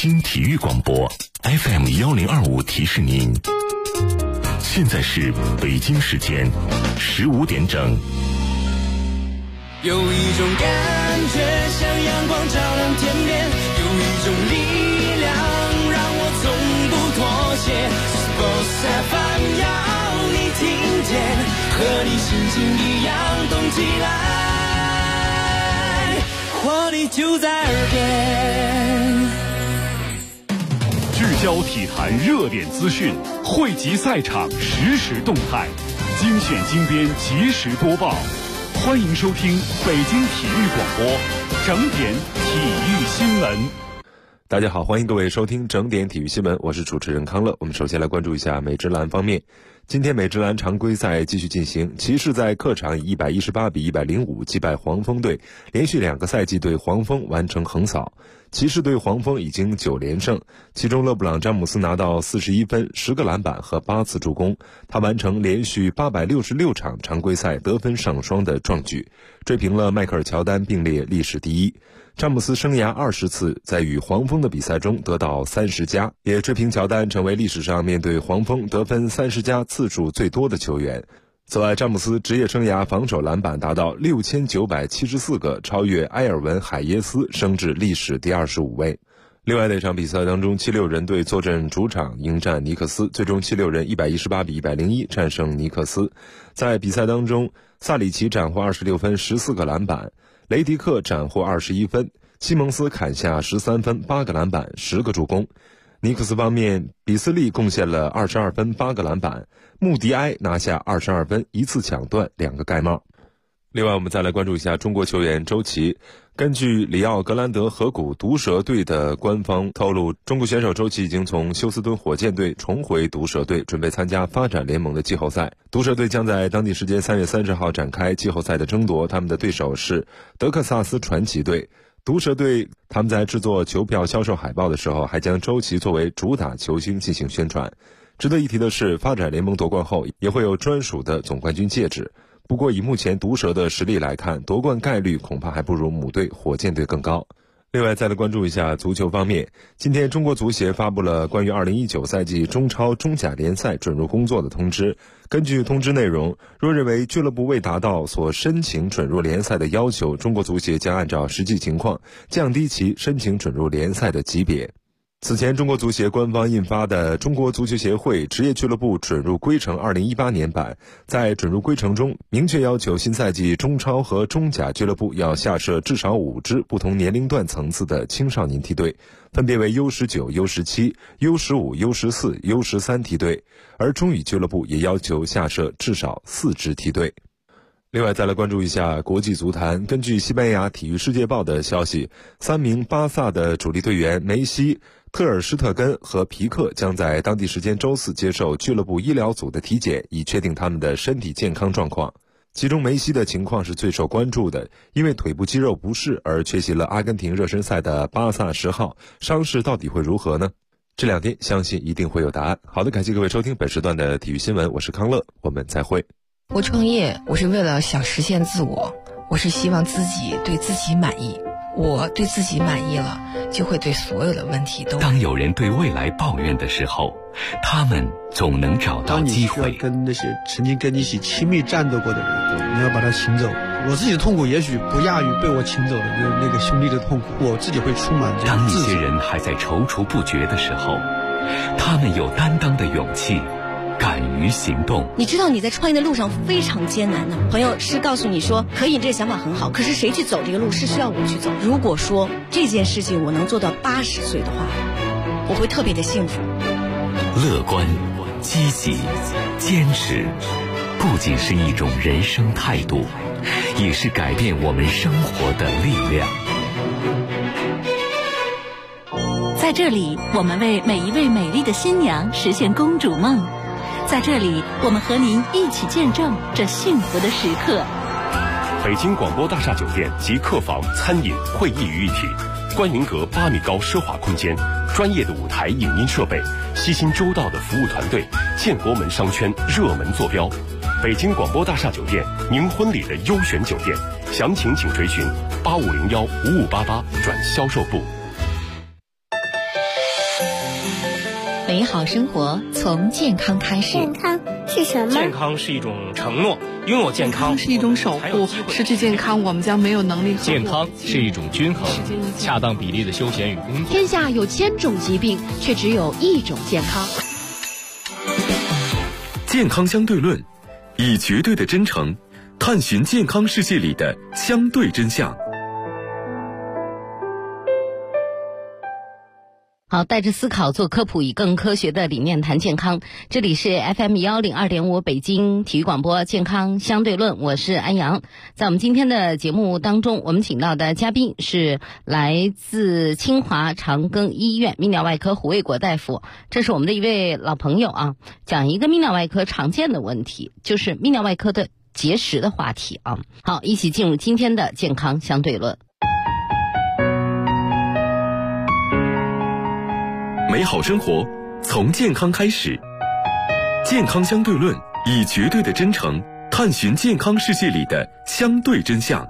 京体育广播 FM1025提示您，现在是北京时间15点整。 有一种感觉像阳光照亮天边，有一种力量让我从不妥协。Boss FM 要你听见，和你心情一样动起来，活力就在耳边。 聚焦体坛热点资讯，汇集赛场实时动态，精选精编及时播报。欢迎收听北京体育广播整点体育新闻。 大家好，欢迎各位收听整点体育新闻，我是主持人康乐。我们首先来关注一下美职篮方面。今天美职篮常规赛继续进行，骑士在客场以118比105击败黄蜂队，连续2个赛季对黄蜂完成横扫。骑士对黄蜂已经9连胜，其中勒布朗·詹姆斯拿到41分、10个篮板和8次助攻，他完成连续866场常规赛得分上双的壮举，追平了迈克尔·乔丹，并列历史第一。詹姆斯生涯20次在与黄蜂的比赛中得到30加，也追平乔丹，成为历史上面对黄蜂得分30加次数最多的球员。此外，詹姆斯职业生涯防守篮板达到6974个，超越埃尔文·海耶斯，升至历史第25位。另外那场比赛当中，76人队坐镇主场迎战尼克斯，最终76人118比101战胜尼克斯。在比赛当中，萨里奇斩获26分、14个篮板，雷迪克斩获21分，西蒙斯砍下13分、8个篮板、10个助攻。尼克斯方面，比斯利贡献了22分、8个篮板，穆迪埃拿下22分、1次抢断、2个盖帽。另外我们再来关注一下中国球员周琦。根据里奥格兰德河谷毒蛇队的官方透露，中国选手周琦已经从休斯敦火箭队重回毒蛇队，准备参加发展联盟的季后赛。毒蛇队将在当地时间3月30号展开季后赛的争夺，他们的对手是德克萨斯传奇队。毒蛇队他们在制作球票销售海报的时候，还将周琦作为主打球星进行宣传。值得一提的是，发展联盟夺冠后也会有专属的总冠军戒指。不过以目前毒蛇的实力来看，夺冠概率恐怕还不如母队火箭队更高。另外再来关注一下足球方面，今天中国足协发布了关于2019赛季中超、中甲联赛准入工作的通知。根据通知内容，若认为俱乐部未达到所申请准入联赛的要求，中国足协将按照实际情况降低其申请准入联赛的级别。此前，中国足协官方印发的《中国足球协会职业俱乐部准入规程2018年版》在准入规程中明确要求，新赛季中超和中甲俱乐部要下设至少5支不同年龄段层次的青少年梯队，分别为 U19、U17、U15、U14、U13 梯队，而中乙俱乐部也要求下设至少4支梯队。另外再来关注一下国际足坛。根据西班牙体育世界报的消息，3名巴萨的主力队员梅西、特尔施特根和皮克将在当地时间周4接受俱乐部医疗组的体检，以确定他们的身体健康状况。其中梅西的情况是最受关注的，因为腿部肌肉不适而缺席了阿根廷热身赛的巴萨10号，伤势到底会如何呢？这2天相信一定会有答案。好的，感谢各位收听本时段的体育新闻，我是康乐，我们再会。 我创业，我是为了想实现自我，我是希望自己对自己满意。我对自己满意了，就会对所有的问题都。 当有人对未来抱怨的时候，他们总能找到机会。 当你需要跟那些曾经跟你一起亲密战斗过的人，你要把他请走。我自己的痛苦也许不亚于被我请走的那个兄弟的痛苦，我自己会充满这样自责。 当一些人还在踌躇不决的时候，他们有担当的勇气，敢于行动。 你知道你在创业的路上非常艰难的，朋友是告诉你说可以，这个想法很好，可是谁去走这个路是需要我去走。如果说这件事情我能做到80岁的话，我会特别的幸福。 乐观、积极、坚持，不仅是一种人生态度，也是改变我们生活的力量。 在这里，我们为每一位美丽的新娘实现公主梦。在这里，我们和您一起见证这幸福的时刻。 北京广播大厦酒店集客房、餐饮、会议于一体，观云阁8米高奢华空间，专业的舞台影音设备，悉心周到的服务团队，建国门商圈热门坐标。北京广播大厦酒店，您婚礼的优选酒店，详情请垂询85015588转销售部。 美好生活从健康开始。 健康是什么？ 健康是一种承诺，拥有健康是一种守护，失去健康我们将没有能力。 健康是一种均衡，恰当比例的休闲与工作。 天下有1000种疾病，却只有1种健康。 健康相对论，以绝对的真诚探寻健康世界里的相对真相。 好，带着思考做科普，以更科学的理念谈健康。这里是 FM 102.5北京体育广播健康相对论，我是安阳。在我们今天的节目当中，我们请到的嘉宾是来自清华长庚医院泌尿外科胡卫国大夫，这是我们的一位老朋友啊，讲一个泌尿外科常见的问题，就是泌尿外科的结石的话题啊。好，一起进入今天的健康相对论。 美好生活从健康开始，健康相对论，以绝对的真诚探寻健康世界里的相对真相。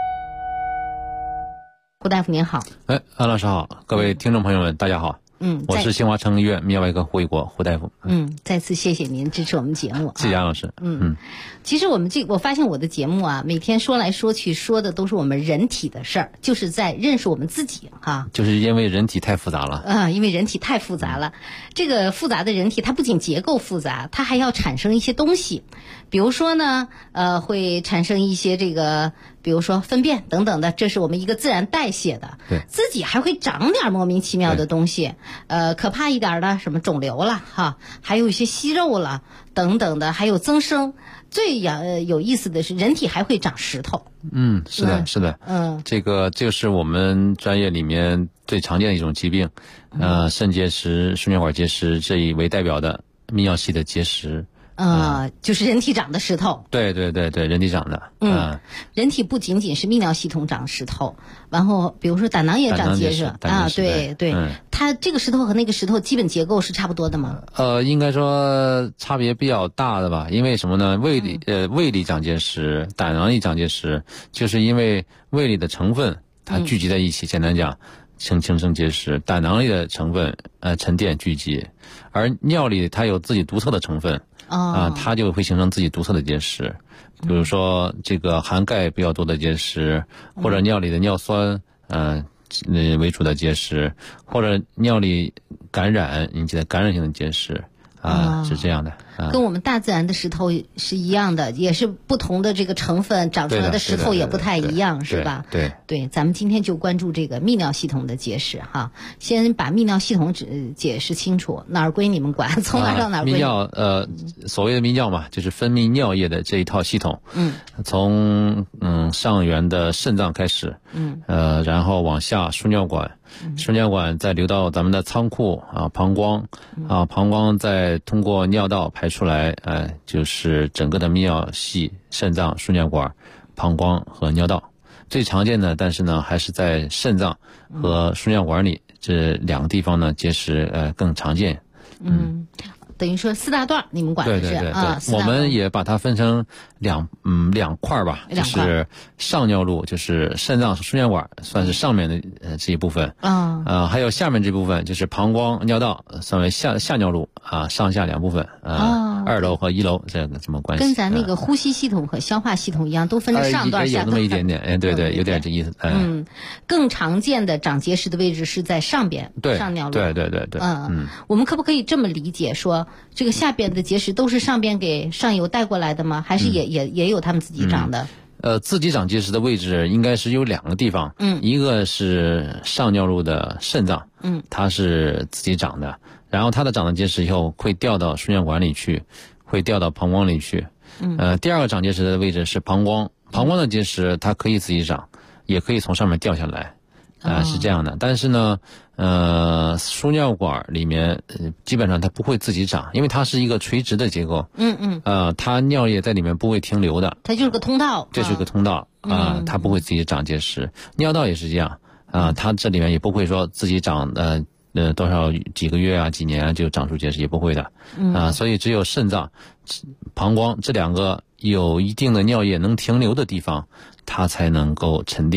胡大夫您好。 安老师好，各位听众朋友们大家好。我是清华长庚医院泌尿外科胡卫国胡大夫。 再次谢谢您支持我们节目。 谢谢安老师。 其实我发现我的节目啊，每天说来说去说的都是我们人体的事儿，就是在认识我们自己哈。 就是因为人体太复杂了。 因为人体太复杂了，这个复杂的人体，它不仅结构复杂，它还要产生一些东西，比如说呢，会产生一些这个，比如说粪便等等的，这是我们一个自然代谢的。 对， 自己还会长点莫名其妙的东西。可怕一点的什么肿瘤了哈，还有一些息肉了等等的，还有增生。最有意思的是，人体还会长石头。 是的，是的。这个就是我们专业里面最常见的一种疾病，肾结石、输尿管结石这一为代表的泌尿系的结石。 就是人体长的石头。 对，人体长的。 人体不仅仅是泌尿系统长石头，然后比如说胆囊也长结石啊。对，它这个石头和那个石头基本结构是差不多的吗？ 应该说差别比较大的吧。因为什么呢？胃里长结石，胆囊里长结石，就是因为胃里的成分它聚集在一起，简单讲形成结石。胆囊里的成分沉淀聚集，而尿里它有自己独特的成分。它就会形成自己独特的结石，比如说这个含钙比较多的结石，或者尿里的尿酸为主的结石，或者尿里感染引起的感染性的结石是这样的。 跟我们大自然的石头是一样的，也是不同的这个成分长出来的石头也不太一样，是吧？对，咱们今天就关注这个泌尿系统的结石哈。先把泌尿系统解释清楚，哪儿归你们管，从哪儿到哪儿归？ 泌尿所谓的泌尿嘛，就是分泌尿液的这一套系统。从上缘的肾脏开始，然后往下输尿管，输尿管再流到咱们的仓库膀胱，膀胱再通过尿道排出来，就是整个的泌尿系、肾脏、输尿管、膀胱和尿道。最常见的，但是呢，还是在肾脏和输尿管里这两个地方呢，结石更常见。 等于说4大段你们管的是。 对，我们也把它分成两块吧，就是上尿路，就是肾脏、输尿管算是上面的这一部分。还有下面这部分就是膀胱、尿道，算为下尿路上下两部分。2楼和1楼这么关系。 跟咱那个呼吸系统和消化系统一样，都分成上段下段。 有那么一点点，对，有点这意思。 更常见的长结石的位置是在上边，上尿路。 对。 我们可不可以这么理解说，这个下边的结石都是上边给上游带过来的吗？还是也有他们自己长的？ 自己长结石的位置应该是有2个地方。一个是上尿路的肾脏，它是自己长的，然后它的长的结石以后会掉到输尿管里去，会掉到膀胱里去。第2个长结石的位置是膀胱，膀胱的结石它可以自己长，也可以从上面掉下来。是这样的。但是呢，输尿管里面基本上它不会自己长，因为它是一个垂直的结构。它尿液在里面不会停留的， 它就是个通道。 这是个通道它不会自己长结石。尿道也是这样它这里面也不会说自己长多少几个月几年就长出结石，也不会的。所以只有肾脏、膀胱这2个有一定的尿液能停留的地方，它才能够沉淀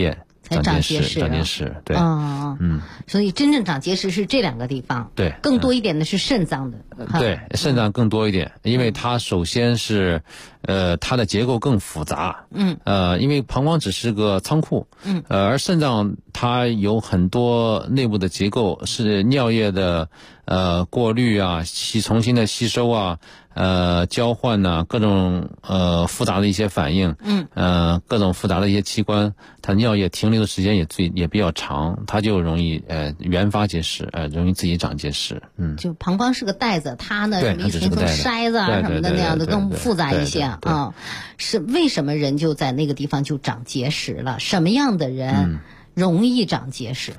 长结石，对， 所以真正长结石是这2个地方， 对， 更多一点的是肾脏的， 对，肾脏更多一点，因为它首先是，它的结构更复杂，因为膀胱只是个仓库，而肾脏它有很多内部的结构，是尿液的过滤啊，重新的吸收啊。交换呐，各种复杂的一些反应，各种复杂的一些器官，它尿液停留的时间也比较长，它就容易原发结石，容易自己长结石。 就膀胱是个袋子，它呢什么一层层筛子啊什么的那样的更复杂一些啊。是为什么人就在那个地方就长结石了？什么样的人容易长结石？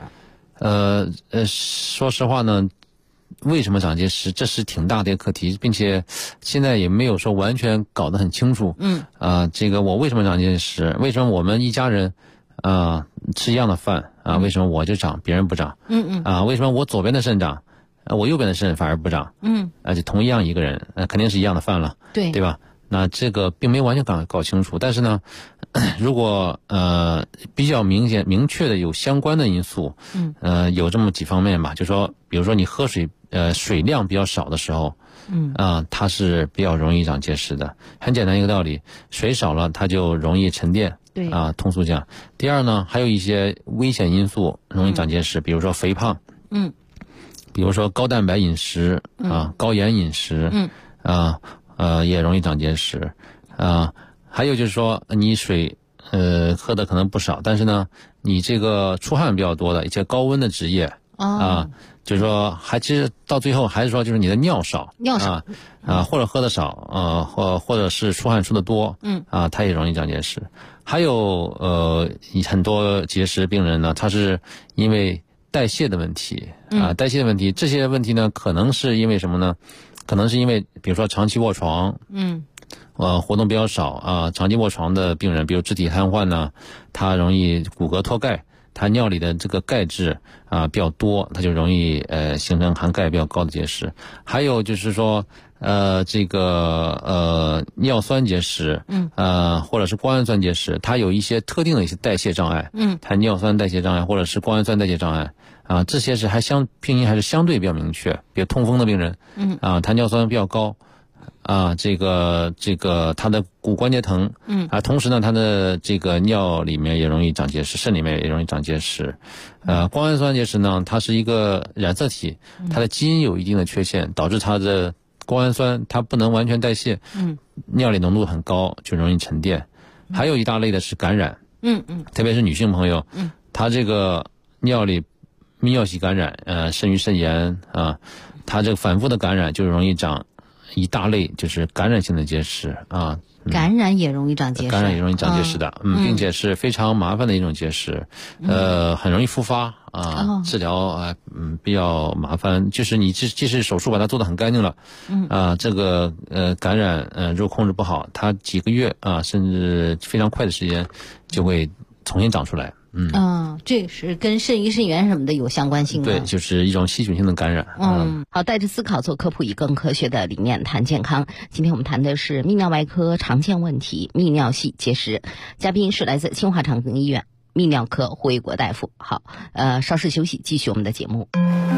说实话呢。为什么长结石？这是挺大的一个课题，并且现在也没有说完全搞得很清楚。这个我为什么长结石？为什么我们一家人吃一样的饭为什么我就长，别人不长？为什么我左边的肾长，我右边的肾反而不长？而且同样一个人，肯定是一样的饭了，对吧？那这个并没有完全搞清楚，但是呢，如果比较明确的有相关的因素，有这么几方面吧，就说比如说你喝水量比较少的时候，它是比较容易长结石的。很简单一个道理，水少了它就容易沉淀，对通俗讲。第二呢，还有一些危险因素容易长结石，比如说肥胖，比如说高蛋白饮食高盐饮食，也容易长结石，还有就是说你水喝的可能不少，但是呢你这个出汗比较多的一些高温的职业就是说其实到最后还是说就是你的尿少或者喝的少或者是出汗出的多它也容易长结石。还有很多结石病人呢，他是因为代谢的问题代谢的问题，这些问题呢可能是因为什么呢？可能是因为比如说长期卧床活动比较少长期卧床的病人，比如肢体瘫痪呢，他容易骨骼脱钙，他尿里的这个钙质比较多，他就容易形成含钙比较高的结石。还有就是说这个尿酸结石或者是胱氨酸结石，它有一些特定的一些代谢障碍它尿酸代谢障碍或者是胱氨酸代谢障碍这些是病因还是相对比较明确。比如痛风的病人他尿酸比较高这个他的骨关节疼同时呢他的这个尿里面也容易长结石，肾里面也容易长结石。胱氨酸结石呢，它是一个染色体，它的基因有一定的缺陷，导致它的胱氨酸它不能完全代谢尿里浓度很高，就容易沉淀。还有一大类的是感染特别是女性朋友她这个尿里泌尿系感染肾盂肾炎它这个反复的感染就容易长一大类就是感染性的结石感染也容易长结石， 感染也容易长结石的并且是非常麻烦的一种结石很容易复发治疗比较麻烦，就是你即使手术把它做得很干净了这个感染如果控制不好，它几个月甚至非常快的时间就会重新长出来。 这是跟肾盂肾炎什么的有相关性的。 对，就是一种细菌性的感染。 好，带着思考做科普，以更科学的理念谈健康。今天我们谈的是泌尿外科常见问题——泌尿系结石。嘉宾是来自清华长庚医院泌尿科胡卫国大夫。好，稍事休息，继续我们的节目。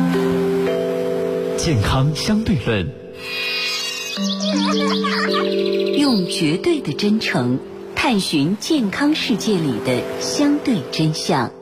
健康相对论， 用绝对的真诚探寻健康世界里的相对真相。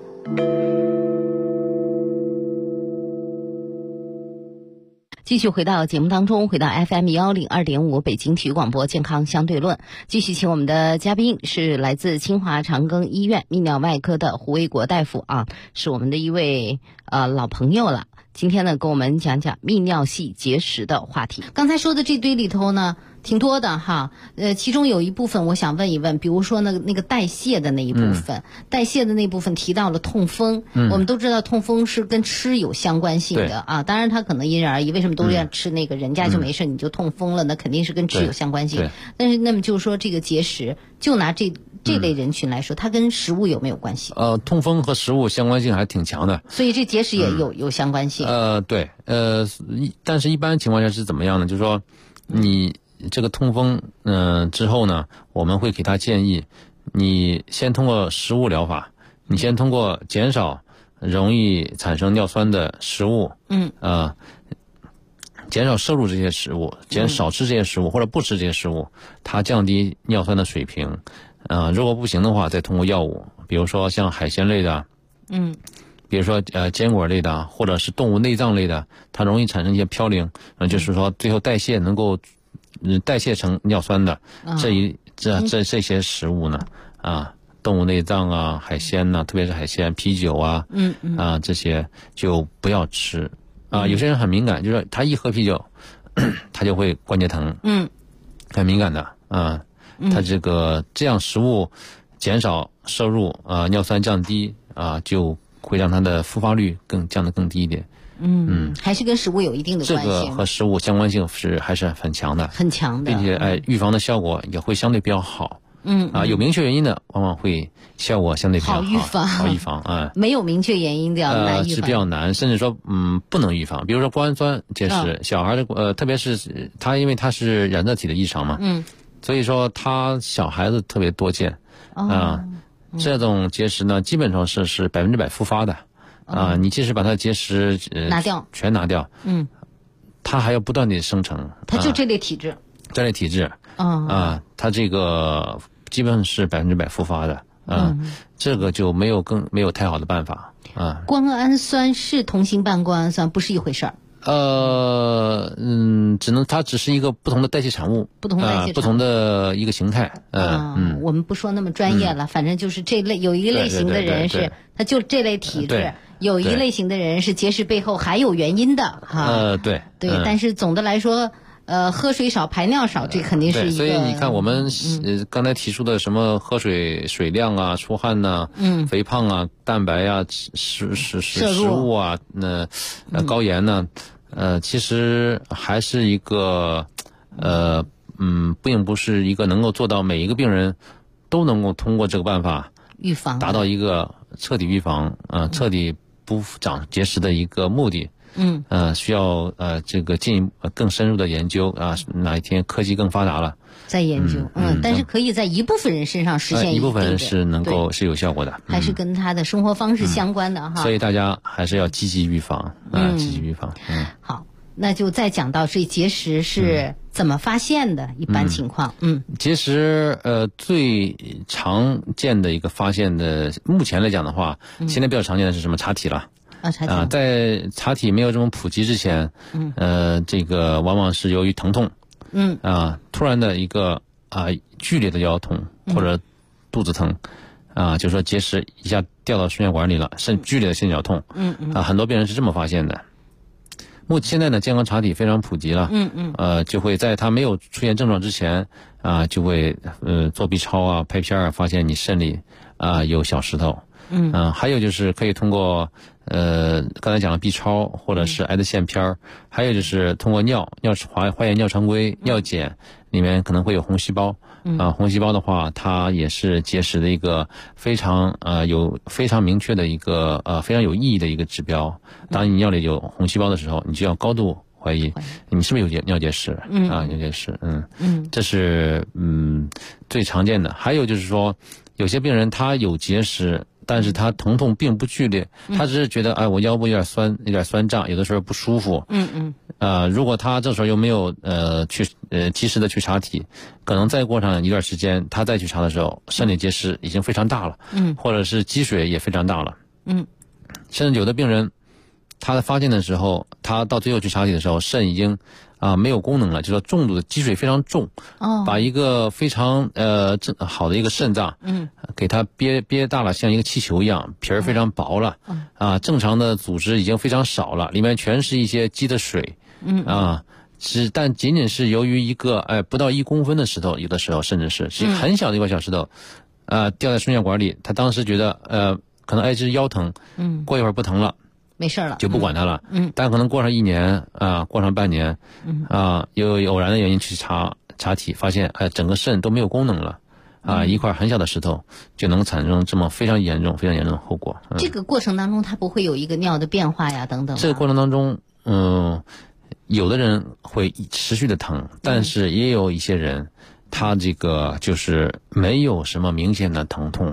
继续回到节目当中，回到 FM102.5 北京体育广播健康相对论，继续请我们的嘉宾是来自清华长庚医院泌尿外科的胡卫国大夫是我们的一位老朋友了。今天呢，跟我们讲讲泌尿系结石的话题。刚才说的这堆里头呢，挺多的哈，其中有一部分我想问一问，比如说那个代谢的那一部分，代谢的那部分提到了痛风，我们都知道痛风是跟吃有相关性的当然它可能因人而异，为什么都要吃那个人家就没事你就痛风了，那肯定是跟吃有相关性。但是那么就是说这个结石，就拿这类人群来说，它跟食物有没有关系？ 痛风和食物相关性还挺强的， 所以这结石也有相关性。 对，但是一般情况下是怎么样呢？就是说你这个痛风之后呢，我们会给他建议，你先通过食物疗法， 你先通过减少容易产生尿酸的食物，减少摄入这些食物，少吃这些食物或者不吃这些食物，它降低尿酸的水平。如果不行的话，再通过药物，比如说像海鲜类的，比如说坚果类的，或者是动物内脏类的，它容易产生一些嘌呤，就是说最后代谢能够代谢成尿酸的这些食物呢，动物内脏啊、海鲜呐，特别是海鲜、啤酒啊，这些就不要吃有些人很敏感，就是他一喝啤酒，他就会关节疼，很敏感的他这样食物减少摄入尿酸降低就会让它的复发率降得更低一点。 还是跟食物有一定的关系。 这个和食物相关性还是很强的，并且预防的效果也会相对比较好。有明确原因的，往往会效果相对比较好。好预防没有明确原因的难预防。 是比较难，甚至说不能预防。比如说胱氨酸结石，小孩的特别是他，因为他是染色体的异常嘛，所以说他小孩子特别多见这种结石呢，基本上是100%复发的你即使把它结石拿掉， 全拿掉，它还要不断的生成。 它就这类体质。 这类体质它这个基本上是100%复发的这个就没有太好的办法胱氨酸是同型半胱氨酸，不是一回事儿。 它只是一个不同的代谢产物，不同的一个形态。 我们不说那么专业了，反正就是这类有一类型的人是，他就这类体质。有一类型的人是结石背后还有原因的对， 但是总的来说。喝水少排尿少，这肯定是一个。 所以你看，我们刚才提出的什么喝水量啊、出汗呐、肥胖啊、蛋白啊、食物啊、高盐呢，其实还是一个并不是一个能够做到每一个病人都能够通过这个办法预防， 达到一个彻底预防彻底不长结石的一个目的。需要这个更深入的研究哪一天科技更发达了再研究但是可以在一部分人身上实现一部分人是能够是有效果的， 还是跟他的生活方式相关的所以大家还是要积极预防积极预防好，那就再讲到这结石是怎么发现的一般情况结石最常见的一个发现的，目前来讲的话现在比较常见的是什么？查体了在查体没有这么普及之前这个往往是由于疼痛突然的一个剧烈的腰痛或者肚子疼就是说结石一下掉到输尿管里了，剧烈的心绞痛很多病人是这么发现的。现在呢，健康查体非常普及了就会在他没有出现症状之前就会做 B 超拍片发现你肾里有小石头还有就是可以通过刚才讲的 B 超或者是 X 线片还有就是通过化验尿常规尿检里面可能会有红细胞红细胞的话，它也是结石的一个非常明确的一个非常有意义的一个指标。当你尿里有红细胞的时候，你就要高度怀疑你是不是有尿结石尿结石这是最常见的。还有就是说，有些病人他有结石，但是他疼痛并不剧烈，他只是觉得我腰部有点酸胀，有的时候不舒服如果他这时候又没有及时的去查体，可能再过上一段时间他再去查的时候，肾里结石已经非常大了或者是积水也非常大了甚至有的病人他发现的时候，他到最后去查体的时候，肾已经没有功能了，就是说重度的积水非常重把一个非常好的一个肾脏给它憋大了，像一个气球一样，皮儿非常薄了正常的组织已经非常少了，里面全是一些积的水但仅仅是由于一个不到1公分的石头，有的时候甚至是很小的一块小石头掉在输尿管里，他当时觉得可能这是腰疼过一会儿不疼了， 没事了， 就不管它了但可能过上1年过上半年又有偶然的原因去查体，发现整个肾都没有功能了一块很小的石头就能产生这么非常严重的后果这个过程当中它不会有一个尿的变化呀等等这个过程当中有的人会持续的疼但是也有一些人他这个就是没有什么明显的疼痛，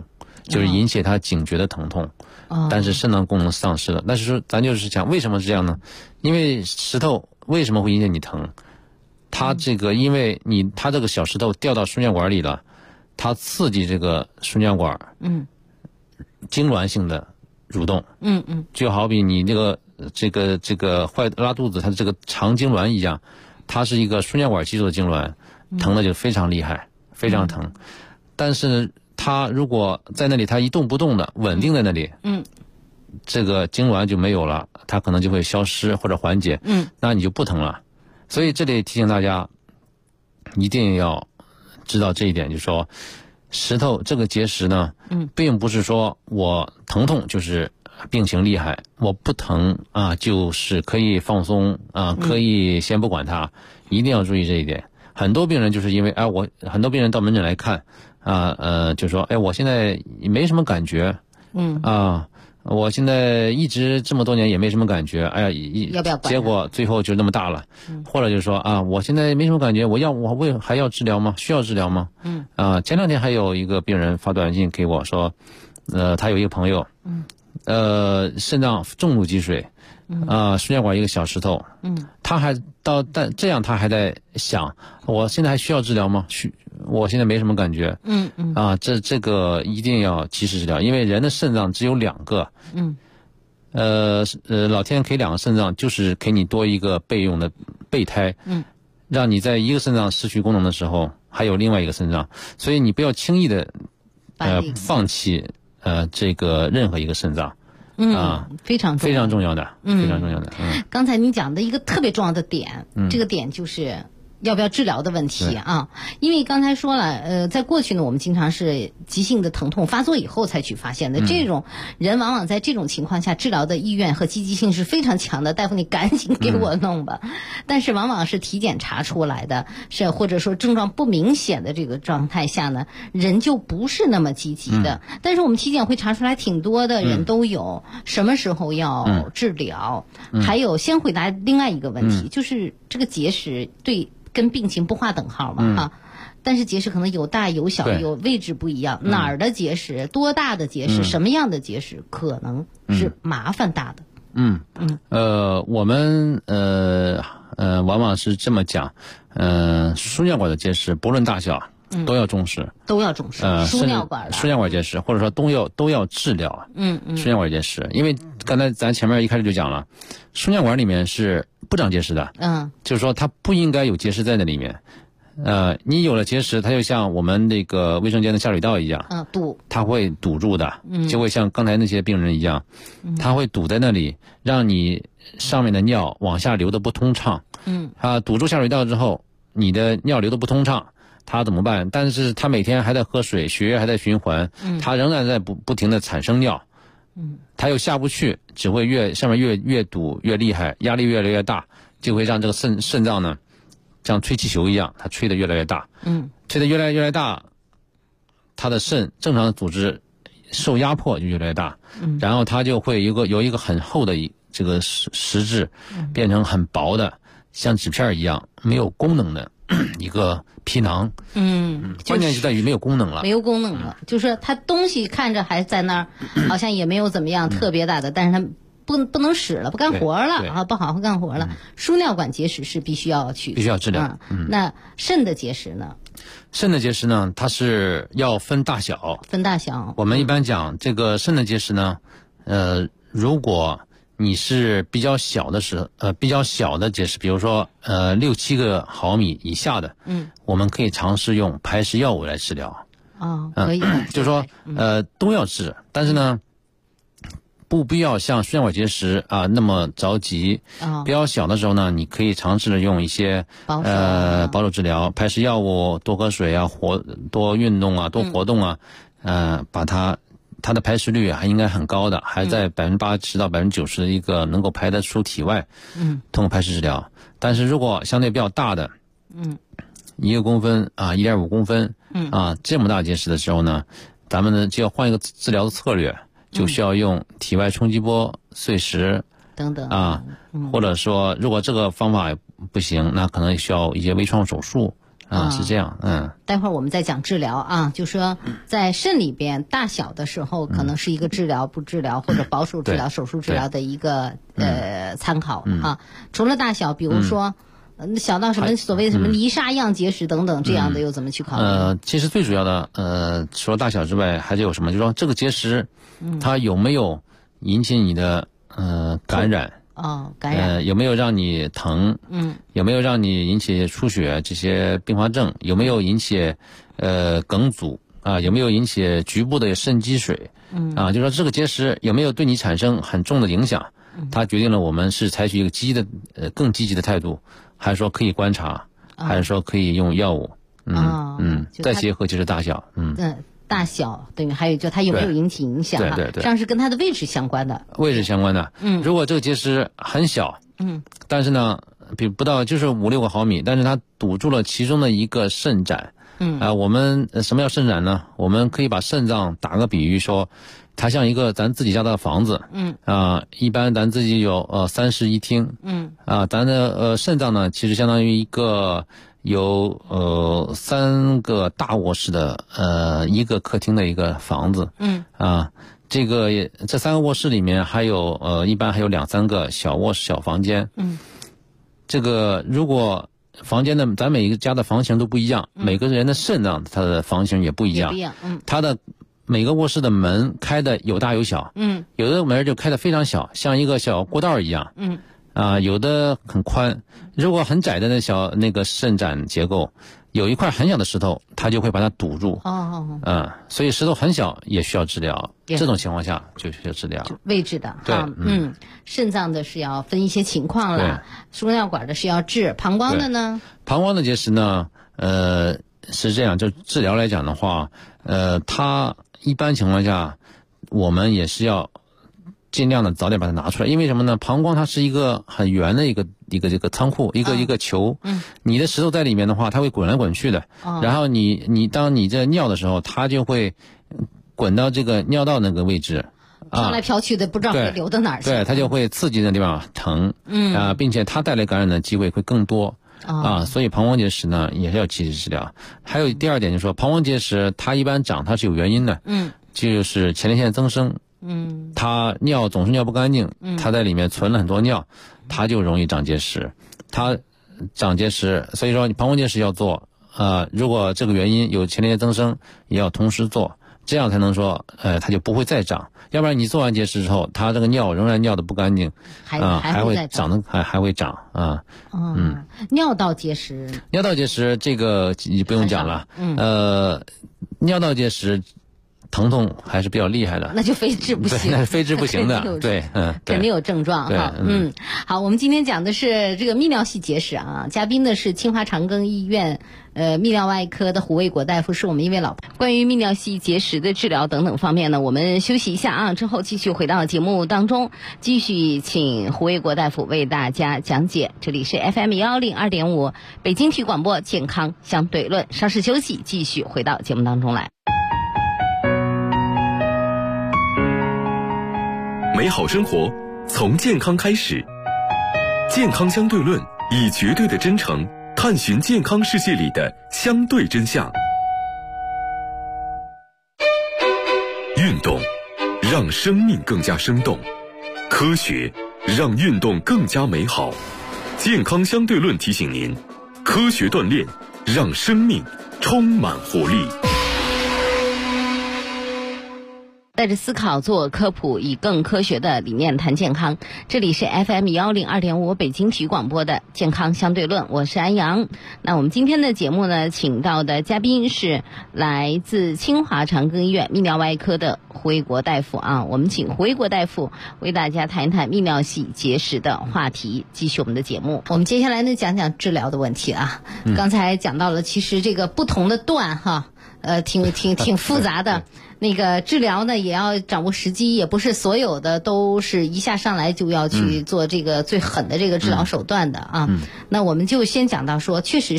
就是引起它警觉的疼痛，但是肾脏功能丧失了。但是说咱就是讲为什么是这样呢？因为石头为什么会引起你疼？它这个因为它这个小石头掉到输尿管里了，它刺激这个输尿管痉挛性的蠕动，就好比你这个拉肚子，它的这个肠痉挛一样，它是一个输尿管激素的痉挛，疼的就非常厉害，非常疼。但是它如果在那里它一动不动的稳定在那里，这个痉挛就没有了，它可能就会消失或者缓解，那你就不疼了。所以这里提醒大家一定要知道这一点，就是说石头这个结石呢，并不是说我疼痛就是病情厉害，我不疼就是可以放松可以先不管它，一定要注意这一点。很多病人就是因为很多病人到门诊来看就说我现在没什么感觉，我现在一直这么多年也没什么感觉， 要不要管？ 结果最后就那么大了，或者就是说我现在没什么感觉，我还要治疗吗？需要治疗吗？前两天还有一个病人发短信给我说，他有一个朋友，肾脏重度积水，输尿管一个小石头，他还这样他还在想，我现在还需要治疗吗？我现在没什么感觉，这个一定要及时治疗，因为人的肾脏只有2个，老天给2个肾脏，就是给你多一个备用的备胎，让你在一个肾脏失去功能的时候，还有另外一个肾脏，所以你不要轻易的放弃这个任何一个肾脏。 非常重要的，非常重要的。 刚才您讲的一个特别重要的点，这个点就是要不要治疗的问题因为刚才说了，在过去呢，我们经常是急性的疼痛发作以后才去发现的，这种人往往在这种情况下治疗的意愿和积极性是非常强的，大夫你赶紧给我弄吧。但是往往是体检查出来的，或者说症状不明显的这个状态下呢，人就不是那么积极的。但是我们体检会查出来挺多的人都有，什么时候要治疗？还有先回答另外一个问题，就是这个结石跟病情不划等号嘛但是结石可能有大有小，有位置不一样，哪儿的结石，多大的结石，什么样的结石可能是麻烦大的。 我们往往是这么讲，输尿管的结石不论大小都要重视，输尿管结石或者说都要治疗。输尿管结石，因为刚才咱前面一开始就讲了，输尿管里面是不长结石的，就是说它不应该有结石在那里面。你有了结石，它就像我们那个卫生间的下水道一样，它会堵住的，就会像刚才那些病人一样，它会堵在那里，让你上面的尿往下流的不通畅。堵住下水道之后，你的尿流的不通畅，他怎么办？但是他每天还在喝水，血液还在循环，他仍然在不停的产生尿，他又下不去，只会上面越堵越厉害，压力越来越大，就会让这个肾脏呢像吹气球一样，它吹得越来越大，吹得越来越大，它的肾正常的组织受压迫就越来越大，然后它就会有一个很厚的这个实质，变成很薄的像纸片一样没有功能的一个皮囊。关键就在于没有功能了， 就是说它东西看着还在那儿，好像也没有怎么样特别大的，但是它不能使了，不干活了不好好干活了。输尿管结石是必须要治疗。那肾的结石呢？ 肾的结石呢，它是要分大小。我们一般讲这个肾的结石呢，如果你是比较小的结石，比如说6-7个毫米以下的，我们可以尝试用排石药物来治疗。 可以。 就是说都要治，但是呢，不必要像输尿管结石那么着急。比较小的时候呢，你可以尝试着用一些保守治疗，排石药物，多喝水多运动多活动把它的排石率还应该很高的，还在80%到90%的一个能够排得出体外。通过排石治疗。但是如果相对比较大的，1公分1.5公分这么大结石的时候呢，咱们呢就要换一个治疗的策略。就需要用体外冲击波碎石等等或者说如果这个方法不行，那可能需要一些微创手术是这样。 待会儿我们再讲治疗啊，就说在肾里边大小的时候，可能是一个治疗不治疗或者保守治疗、手术治疗的一个参考啊。除了大小，比如说小到什么所谓的什么泥沙样结石等等这样的，又怎么去考虑？ 其实最主要的除了大小之外，还是有什么？就是说这个结石，它有没有引起你的感染？ 感染有没有让你疼？有没有让你引起出血这些并发症？有没有引起梗阻啊？有没有引起局部的肾积水？就说这个结石有没有对你产生很重的影响？它决定了我们是采取一个更积极的态度，还是说可以观察，还是说可以用药物？再结合就是大小。 大小等于还有就它有没有引起影响？ 对， 这样是跟它的位置相关的。 位置相关的。如果这个结石很小，但是呢，比不到就是5-6个毫米，但是它堵住了其中的一个肾盏。我们什么叫肾盏呢？我们可以把肾脏打个比喻说，它像一个咱自己家的房子。一般咱自己有3室1厅。咱的肾脏呢，其实相当于一个有3个大卧室的一个客厅的一个房子。这3个卧室里面还有一般还有2-3个小卧室小房间。这个如果房间的咱每一个家的房型都不一样，每个人的肾脏它的房型也不一样。它的每个卧室的门开的有大有小。有的门就开的非常小，像一个小过道一样。有的很宽。如果很窄的那个肾盏结构，有一块很小的石头，它就会把它堵住。所以石头很小也需要治疗。这种情况下就需要治疗。 位置的。 对。 肾脏的是要分一些情况了，输尿管的是要治，膀胱的呢？ 膀胱的结石呢，是这样，就治疗来讲的话，它一般情况下我们也是要尽量的早点把它拿出来。因为什么呢？膀胱它是一个很圆的一个这个仓库，一个球。你的石头在里面的话，它会滚来滚去的。然后你当你这尿的时候，它就会滚到这个尿道那个位置。 飘来飘去的，不知道会流到哪儿去。 对，它就会刺激那地方疼。并且它带来感染的机会会更多。所以膀胱结石呢也是要及时治疗。还有第二点就是说，膀胱结石它一般长它是有原因的。就是前列腺增生。它尿总是尿不干净。它在里面存了很多尿，它就容易长结石。它长结石，所以说你膀胱结石要做。如果这个原因有前列腺增生，也要同时做，这样才能说它就不会再长。要不然你做完结石之后，它这个尿仍然尿得不干净，还会长得还会长。 尿道结石这个你不用讲了。尿道结石疼痛还是比较厉害的， 那就非治不行。 那是非治不行的。对， 肯定有症状哈。好，我们今天讲的是这个泌尿系结石啊，嘉宾的是清华长庚医院泌尿外科的胡卫国大夫，是我们一位老朋友。关于泌尿系结石的治疗等等方面呢，我们休息一下啊，之后继续回到节目当中，继续请胡卫国大夫为大家讲解。这里是 FM 102.5北京体育广播健康相对论，稍事休息，继续回到节目当中来。 美好生活从健康开始，健康相对论以绝对的真诚探寻健康世界里的相对真相。运动让生命更加生动，科学让运动更加美好。健康相对论提醒您，科学锻炼让生命充满活力。 带着思考做科普，以更科学的理念谈健康。这里是 FM 102.5北京体育广播的健康相对论，我是安阳。那我们今天的节目呢，请到的嘉宾是来自清华长庚医院泌尿外科的胡卫国大夫啊。我们请胡卫国大夫为大家谈一谈泌尿系结石的话题，继续我们的节目。我们接下来呢讲讲治疗的问题啊。刚才讲到了，其实这个不同的段哈，挺复杂的。那个治疗呢也要掌握时机，也不是所有的都是一下上来就要去做这个最狠的这个治疗手段的啊。那我们就先讲到说，确实是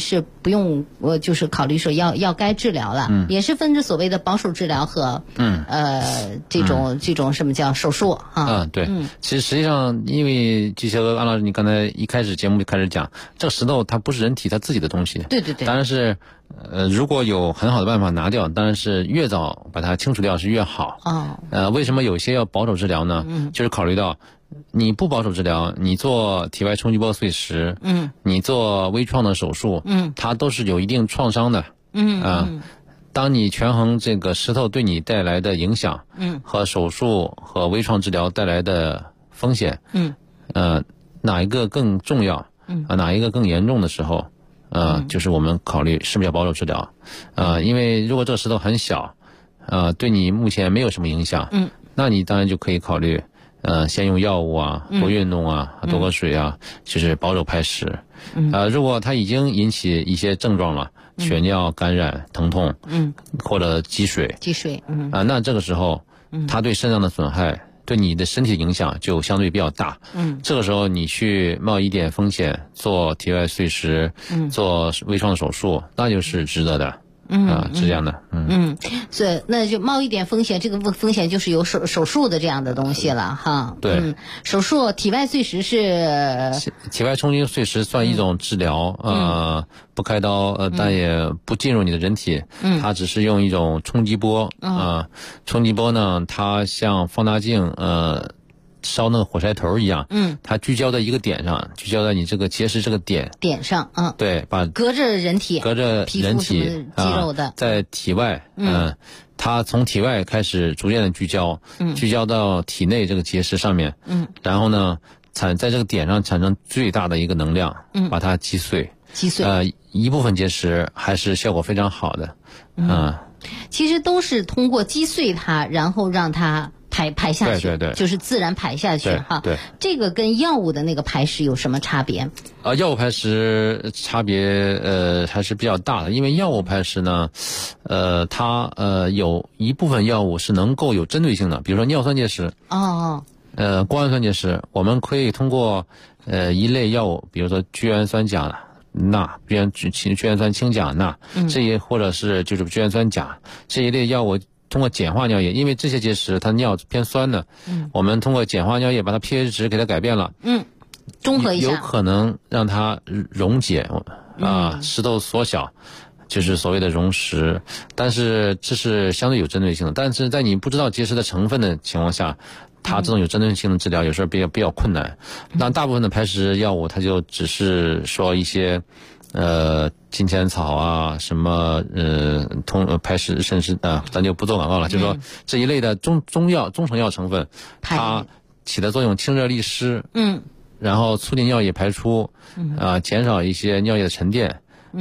不用就是考虑说要该治疗了，也是分着所谓的保守治疗和这种什么叫手术啊？ 对，其实实际上，因为就像安老师你刚才一开始节目就开始讲，这个石头它不是人体它自己的东西， 对， 当然是如果有很好的办法拿掉，当然是越早把它清除掉是越好。为什么有些要保守治疗呢？就是考虑到你不保守治疗，你做体外冲击波碎石，你做微创的手术，它都是有一定创伤的。当你权衡这个石头对你带来的影响，和手术和微创治疗带来的风险，哪一个更重要，哪一个更严重的时候，就是我们考虑是不是要保守治疗。因为如果这个石头很小，对你目前没有什么影响，那你当然就可以考虑先用药物啊，多运动啊，多喝水啊，就是保守排石。如果它已经引起一些症状了，血尿、感染、疼痛，或者积水，那这个时候，它对肾脏的损害，对你的身体的影响就相对比较大。这个时候你去冒一点风险做体外碎石，做微创手术，那就是值得的。是这样的。 所以那就冒一点风险，这个风险就是有手术的这样的东西了哈。 对， 手术体外碎石是体外冲击碎石算一种治疗，不开刀，但也不进入你的人体，它只是用一种冲击波，冲击波呢，它像放大镜，烧那个火柴头一样，它聚焦在一个点上，聚焦在你这个结石这个点上， 对， 隔着人体皮肤肌肉的， 在体外，它从体外开始逐渐的聚焦到体内这个结石上面，然后呢，在这个点上产生最大的一个能量，把它击碎，一部分结石还是效果非常好的， 其实都是通过击碎它，然后让它排下去， 对， 就是自然排下去哈。 对， 这个跟药物的那个排石有什么差别？ 药物排石差别还是比较大的，因为药物排石呢，它有一部分药物是能够有针对性的，比如说尿酸结石，胱氨酸结石，我们可以通过一类药物，比如说聚氨酸钾钠、聚氨酸氢钾钠，这些或者是就是聚氨酸钾这一类药物。通过碱化尿液，因为这些结石它尿偏酸的，我们通过碱化尿液把它 pH 值给它改变了， 中和一下， 有可能让它溶解石头缩小，就是所谓的溶石。但是这是相对有针对性的，但是在你不知道结石的成分的情况下，它这种有针对性的治疗有时候比较困难。那大部分的排石药物它就只是说一些金钱草啊，什么排石肾石咱就不做广告了，就是说这一类的中成药成分，它起的作用清热利湿，然后促进尿液排出，减少一些尿液的沉淀，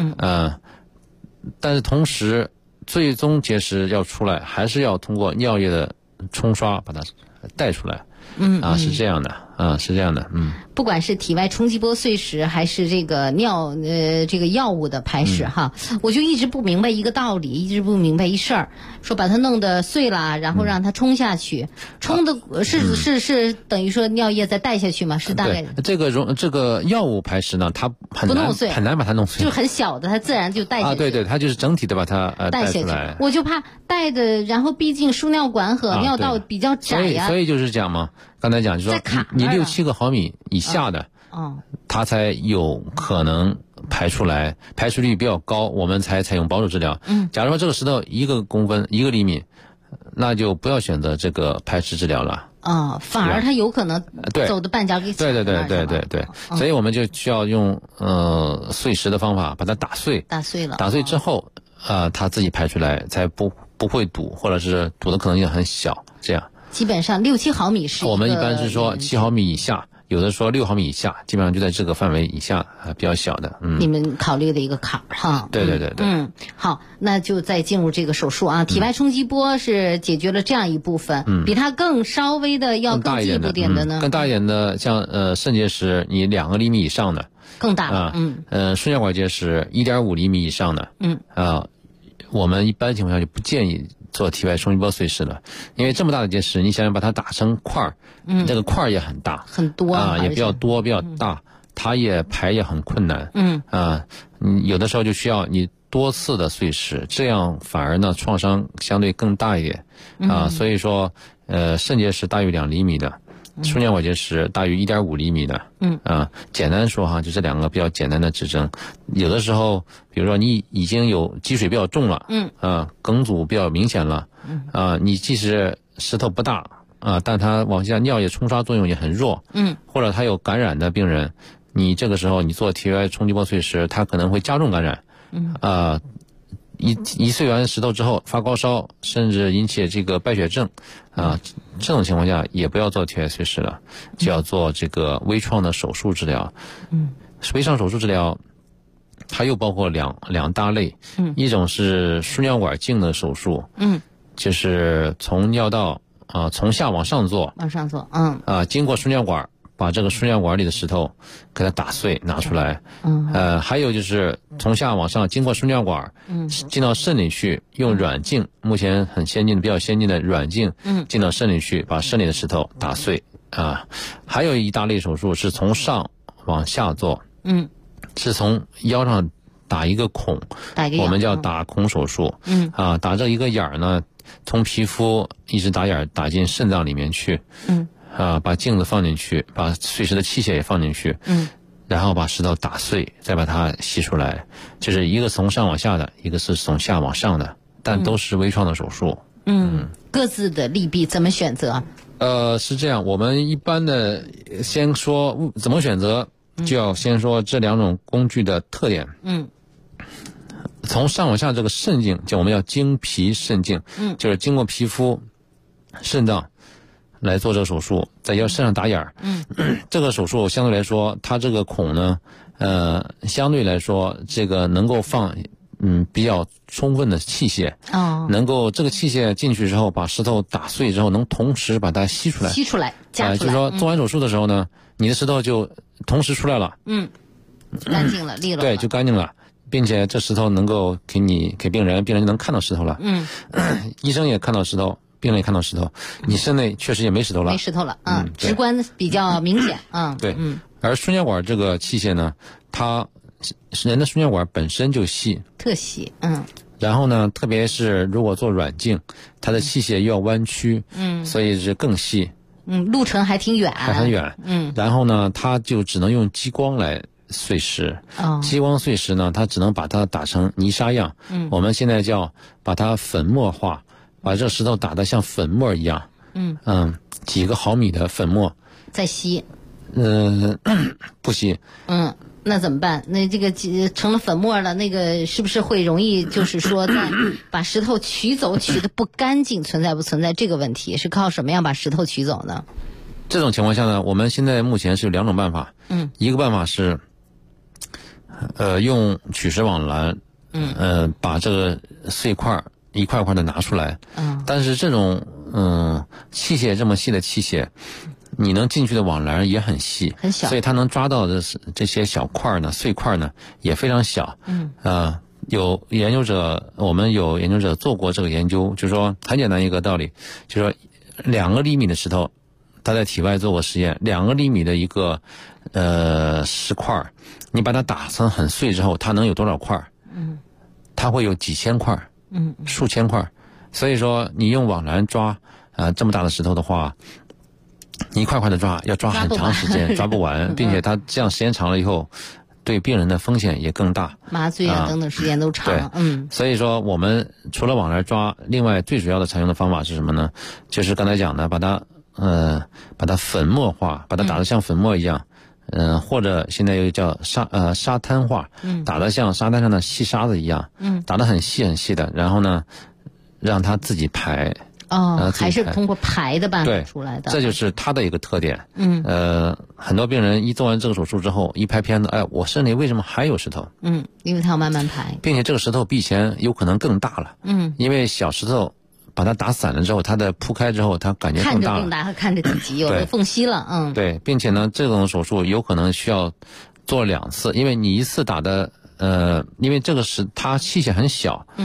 但是同时最终结石要出来，还是要通过尿液的冲刷把它带出来。是这样的，是这样的， 不管是体外冲击波碎石，还是这个这个药物的排石哈，我就一直不明白一个道理，一直不明白一事儿，说把它弄得碎了，然后让它冲下去，冲的是等于说尿液再带下去吗？是大概这个药物排石呢，它很难把它弄碎， 就很小的，它自然就带下去。 对，它就是整体的把它带出来。 我就怕带的，然后毕竟输尿管和尿道比较窄呀， 所以就是讲嘛。刚才讲就说你6-7个毫米以下的，它才有可能排出来，排出率比较高，我们才采用保守治疗。假如说这个石头1个公分1个厘米，那就不要选择这个排石治疗了。 反而它有可能走的半截给对，所以我们就需要用碎石的方法把它打碎了，打碎之后它自己排出来，才不会堵，或者是堵的可能性很小，这样。 基本上6-7毫米是我们一般是说7毫米以下，有的说6毫米以下，基本上就在这个范围以下，比较小的。 你们考虑的一个坎儿哈。 对。 好，那就再进入这个手术啊。体外冲击波是解决了这样一部分，比它更稍微的要更进一步点的呢？ 更大一点的，像肾结石，你2个厘米以上的， 更大输尿管结石1.5厘米以上的，我们一般情况下就不建议做体外冲击波碎石了，因为这么大的结石，你想想把它打成块儿，这个块儿也很大， 很多也比较多比较大， 它也排也很困难。有的时候就需要你多次的碎石，这样反而呢创伤相对更大一点。所以说肾结石大于2厘米的，输尿管结石大于1.5厘米的。简单说哈，就这2个比较简单的指征。有的时候，比如说你已经有积水比较重了，梗阻比较明显了，你即使石头不大但它往下尿液冲刷作用也很弱，或者它有感染的病人，你这个时候你做体外冲击波碎石，它可能会加重感染。一碎完石头之后发高烧，甚至引起这个败血症这种情况下也不要做体外碎石了，就要做这个微创的手术治疗。微创手术治疗它又包括两大类，一种是输尿管镜的手术，就是从尿道从下往上做，经过输尿管把这个输尿管里的石头给它打碎拿出来。还有就是从下往上经过输尿管进到肾里去，用软镜，目前很先进的比较先进的软镜进到肾里去把肾里的石头打碎。还有一大类手术是从上往下做，是从腰上打一个孔，我们叫打孔手术。打这一个眼儿呢，从皮肤一直打眼儿打进肾脏里面去。把镜子放进去，把碎石的器械也放进去，然后把石头打碎，再把它吸出来。就是一个从上往下的，一个是从下往上的，但都是微创的手术。 各自的利弊怎么选择？ 是这样，我们一般的先说怎么选择，就要先说这2种工具的特点。从上往下这个肾镜，我们叫经皮肾镜，就是经过皮肤、肾脏来做这个手术，在腰身上打眼儿。这个手术相对来说，它这个孔呢，相对来说这个能够放比较充分的器械，能够这个器械进去之后，把石头打碎之后，能同时把它吸出来， 夹出来。 就是说做完手术的时候呢，你的石头就同时出来了， 干净了，利落了。 对，就干净了，并且这石头能够给病人就能看到石头了。医生也看到石头。病人也看到石头，你肾内确实也没石头了， 直观比较明显。 对。而输尿管这个器械呢，它人的输尿管本身就细， 特细。 然后呢，特别是如果做软镜，它的器械又要弯曲，所以是更细。 路程还挺远， 还很远。然后呢，它就只能用激光来碎石。激光碎石呢，它只能把它打成泥沙样。我们现在叫把它粉末化。把这石头打得像粉末一样，几个毫米的粉末， 再吸， 不吸， 那怎么办？那这个成了粉末了，那个是不是会容易就是说在把石头取走取得不干净，存在不存在这个问题？是靠什么样把石头取走呢？ 这种情况下呢，我们现在目前是有2种办法，一个办法是，用取石网篮，把这个碎块一块块的拿出来，但是这种器械这么细的器械，你能进去的网篮也很细， 很小， 所以它能抓到的这些小块呢、碎块呢也非常小。有研究者，我们有研究者做过这个研究，就是说很简单一个道理，就是说2个厘米的石头，他在体外做过实验，2个厘米的一个石块，你把它打成很碎之后，它能有多少块？它会有几千块。数千块，所以说你用网篮抓这么大的石头的话，你一块块的抓，要抓很长时间，抓不完，并且它这样时间长了以后，对病人的风险也更大， 麻醉等等时间都长。 所以说我们除了网篮抓，另外最主要的采用的方法是什么呢？就是刚才讲的，把它粉末化，把它打得像粉末一样。或者现在又叫沙滩化，打得像沙滩上的细沙子一样，打得很细很细的，然后呢，让它自己排。 还是通过排的办法出来的。 这就是它的一个特点。很多病人一做完这个手术之后，一拍片子，我肾里为什么还有石头？ 因为它要慢慢排， 并且这个石头比以前有可能更大了。因为小石头把它打散了之后，它的铺开之后，它感觉更大了， 看着更大，和看着体积有了缝隙了。 对，并且呢，这种手术有可能需要做2次，因为你一次打的因为这个它器械很小，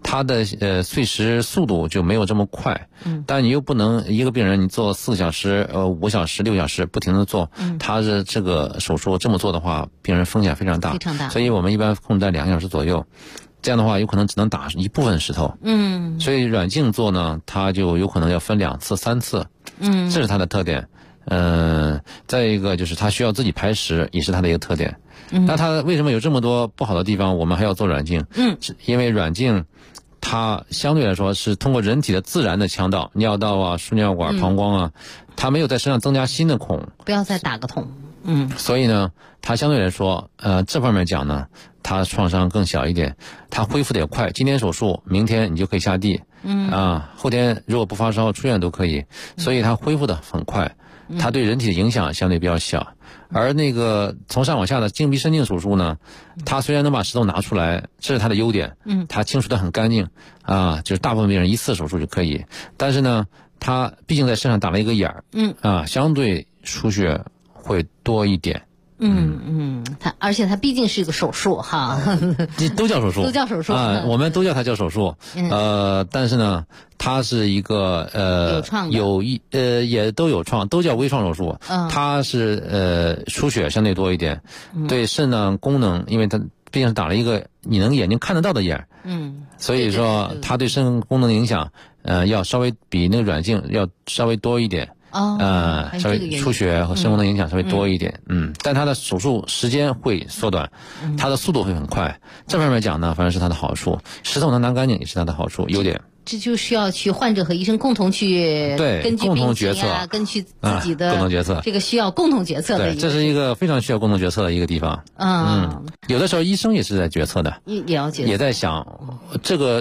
它的碎石速度就没有这么快。但你又不能一个病人你做4个小时、5小时、6小时不停的做，他是这个手术这么做的话，病人风险非常大，所以我们一般控制在2个小时左右。这样的话，有可能只能打一部分石头。所以软镜做呢，它就有可能要分2次、3次。这是它的特点。再一个就是它需要自己排石，也是它的一个特点。那它为什么有这么多不好的地方，我们还要做软镜？因为软镜它相对来说是通过人体的自然的腔道，尿道啊、输尿管、膀胱啊，它没有在身上增加新的孔， 不要再打个洞。 所以呢，它相对来说，这方面讲呢，它创伤更小一点，它恢复的也快。今天手术，明天你就可以下地，后天如果不发烧出院都可以，所以它恢复的很快，它对人体的影响相对比较小。而那个从上往下的镜鼻深镜手术呢，它虽然能把石头拿出来，这是它的优点，它清除的很干净就是大部分病人1次手术就可以，但是呢，它毕竟在身上打了一个眼儿，相对出血会多一点。 而且它毕竟是一个手术哈， 都叫手术， 都叫手术我们都叫它叫手术。但是呢，它是一个有创的， 也都有创，都叫微创手术。它是出血相对多一点，对肾脏功能，因为它毕竟是打了一个你能眼睛看得到的眼，所以说它对肾功能的影响，要稍微比那个软镜要稍微多一点。稍微出血和肾功能影响稍微多一点，但它的手术时间会缩短，它的速度会很快。这方面讲呢，反正是它的好处。石头能拿干净也是它的好处，优点。 这就需要去患者和医生共同去根据病情啊，根据自己的共同决策， 这个需要共同决策的。 对，这是一个非常需要共同决策的一个地方。有的时候医生也是在决策的，也在想这个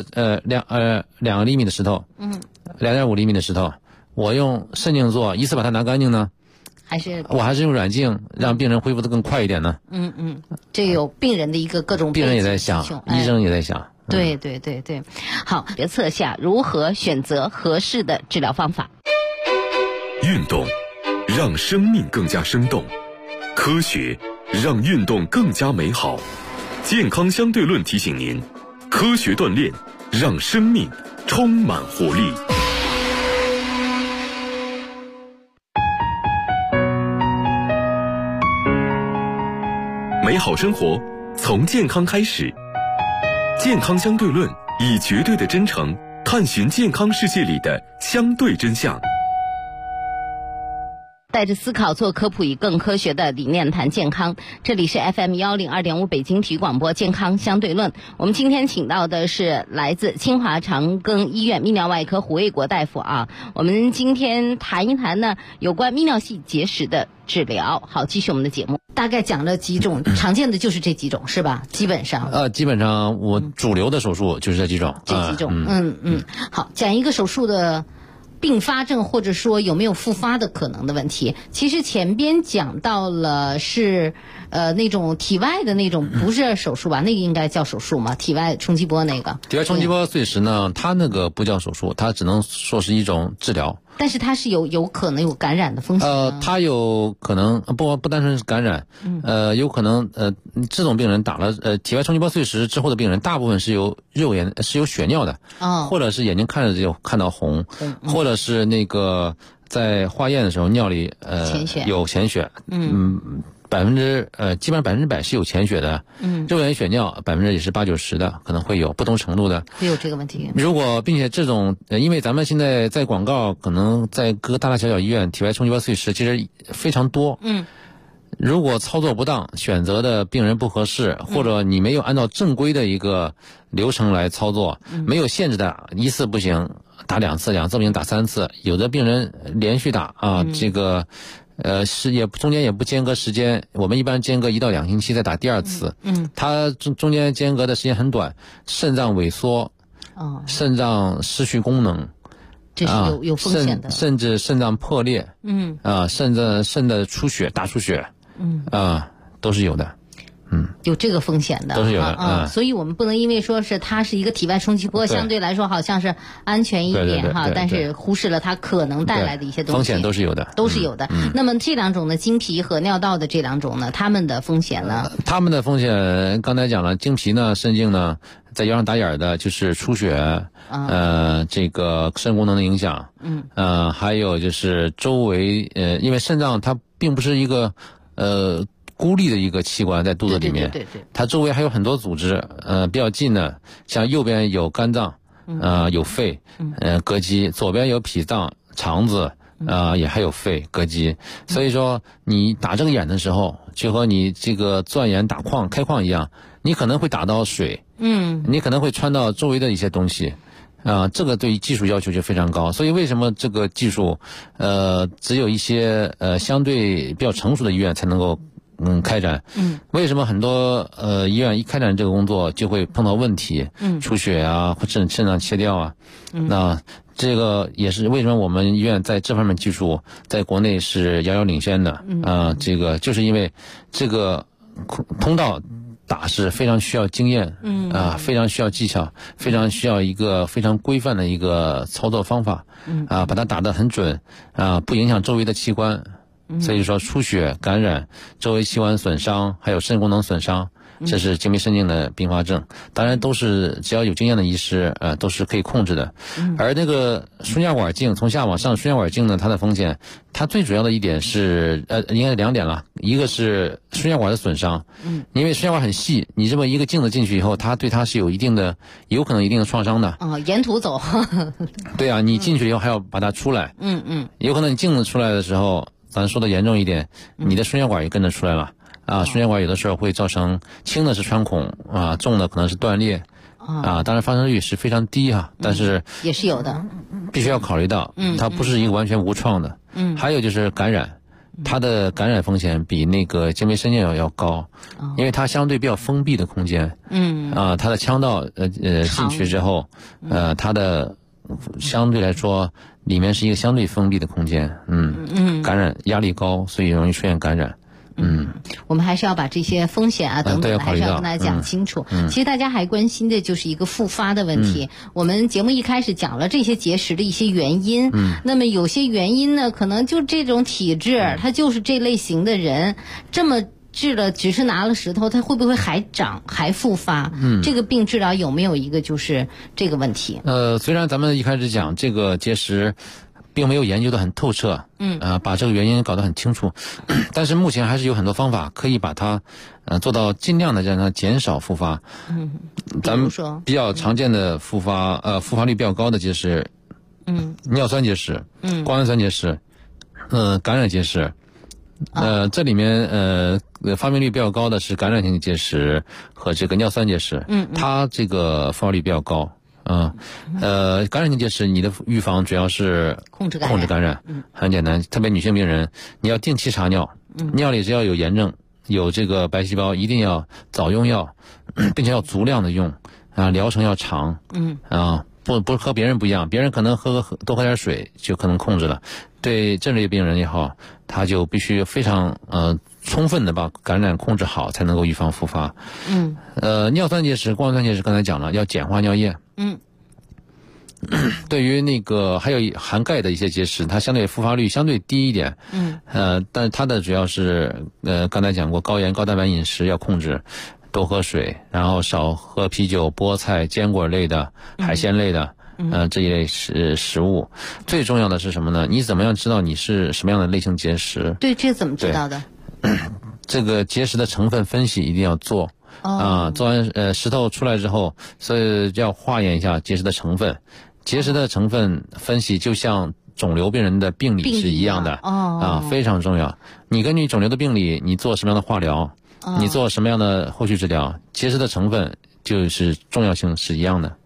2个厘米的石头，2.5厘米的石头。我用肾镜做，一次把它拿干净呢，我还是用软镜让病人恢复得更快一点呢？ 这有病人的一个各种病人也在想，医生也在想。 对。好，决策下如何选择合适的治疗方法？ 运动让生命更加生动，科学让运动更加美好。健康相对论提醒您，科学锻炼让生命充满活力。美好生活从健康开始，健康相对论以绝对的真诚探寻健康世界里的相对真相。 带着思考做科普，以更科学的理念谈健康。这里是 FM102.5 北京体育广播健康相对论。我们今天请到的是来自清华长庚医院泌尿外科胡卫国大夫啊。我们今天谈一谈呢有关泌尿系结石的治疗。好，继续我们的节目。大概讲了几种，常见的就是这几种是吧？基本上基本上我主流的手术就是这几种。 好，讲一个手术的并发症或者说有没有复发的可能的问题。其实前边讲到了是那种体外的那种，不是手术吧？那个应该叫手术吗？体外冲击波那个。 体外冲击波碎石呢，它那个不叫手术，它只能说是一种治疗。 但是它是有可能有感染的风险。 它有可能不单纯是感染，有可能这种病人打了体外冲击波碎石之后的病人，大部分是有肉眼是有血尿的，或者是眼睛看着就看到红，或者是那个在化验的时候尿里有潜血，基本上100%是有潜血的，肉眼血尿也是80-90%的，可能会有不同程度的， 会有这个问题。 如果并且这种因为咱们现在在广告，可能在各个大大小小医院，体外冲击波碎石其实非常多。如果操作不当，选择的病人不合适，或者你没有按照正规的一个流程来操作，没有限制的，一次不行打2次，2次不行打3次，有的病人连续打这个。中间也不间隔时间，我们一般间隔1到2星期再打第2次。它中间间隔的时间很短，肾脏萎缩，肾脏失去功能， 这是有风险的， 甚至肾脏破裂，肾的出血、大出血，都是有的。 有这个风险的， 都是有的所以我们不能因为说是它是一个体外冲击波，相对来说好像是安全一点哈，但是忽视了它可能带来的一些东西， 风险都是有的， 都是有的。那么这两种呢，经皮和尿道的这两种呢，它们的风险呢？ 它们的风险刚才讲了，经皮呢、肾经呢，在腰上打眼的就是出血，这个肾功能的影响，还有就是周围因为肾脏它并不是一个孤立的一个器官在肚子里面， 对， 它周围还有很多组织，比较近的，像右边有肝脏，有肺，膈肌，左边有脾脏、肠子，也还有肺、膈肌。所以说，你打这个眼的时候，就和你这个钻眼打矿、开矿一样，你可能会打到水，你可能会穿到周围的一些东西。这个对于技术要求就非常高，所以为什么这个技术，只有一些相对比较成熟的医院才能够开展？为什么很多医院一开展这个工作就会碰到问题？出血啊，或者肾脏切掉啊？那这个也是为什么我们医院在这方面技术在国内是遥遥领先的。这个就是因为这个通道打是非常需要经验，非常需要技巧，非常需要一个非常规范的一个操作方法，把它打得很准，不影响周围的器官。所以说出血、感染、周围器官损伤，还有肾功能损伤，这是精密肾经的并发症。当然都是只要有经验的医师，都是可以控制的。而那个输尿管镜从下往上输尿管镜呢，它的风险，它最主要的一点是应该是2点了，一个是输尿管的损伤，因为输尿管很细，你这么一个镜子进去以后，它对它是有可能一定的创伤的。 沿途走。 对啊，你进去以后还要把它出来。有可能你镜子出来的时候，咱说的严重一点，你的输尿管也跟着出来了。输尿管有的时候会造成轻的是穿孔，重的可能是断裂。当然发生率是非常低但是也是有的， 必须要考虑到，它不是一个完全无创的。还有就是感染，它的感染风险比那个精微肾经要高，因为它相对比较封闭的空间。它的腔道进去之后，它的相对来说里面是一个相对封闭的空间。感染压力高，所以容易出现感染。 我们还是要把这些风险等等的还是要跟大家讲清楚。其实大家还关心的就是一个复发的问题。我们节目一开始讲了这些结石的一些原因。那么有些原因呢，可能就这种体质，他就是这类型的人，这么治了只是拿了石头，他会不会还长还复发？这个病治疗有没有一个就是这个问题？ 虽然咱们一开始讲这个结石并没有研究得很透彻，把这个原因搞得很清楚，但是目前还是有很多方法可以把它做到尽量的让它减少复发。咱们比较常见的复发率比较高的结石，尿酸结石，胱氨酸结石，感染结石。这里面发病率比较高的是感染性结石和这个尿酸结石，它这个复发率比较高。感染性结石，你的预防主要是控制感染，很简单。特别女性病人，你要定期查尿，尿里只要有炎症、有这个白细胞，一定要早用药，并且要足量的用，疗程要长，不和别人不一样，别人可能多喝点水就可能控制了，对这类病人也好，他就必须非常充分的把感染控制好，才能够预防复发。尿酸结石、胱氨酸结石刚才讲了，要简化尿液。对于那个还有含钙的一些结石，它相对复发率相对低一点。但它的主要是刚才讲过，高盐高蛋白饮食要控制，多喝水，然后少喝啤酒、菠菜、坚果类的、海鲜类的。这一类食物。最重要的是什么呢？你怎么样知道你是什么样的类型结石？ 对，这怎么知道的？ 这个结石的成分分析一定要做。做完石头出来之后，所以要化验一下结石的成分。结石的成分分析就像肿瘤病人的病理是一样的。非常重要。你根据肿瘤的病理，你做什么样的化疗，你做什么样的后续治疗，结石的成分就是重要性是一样的。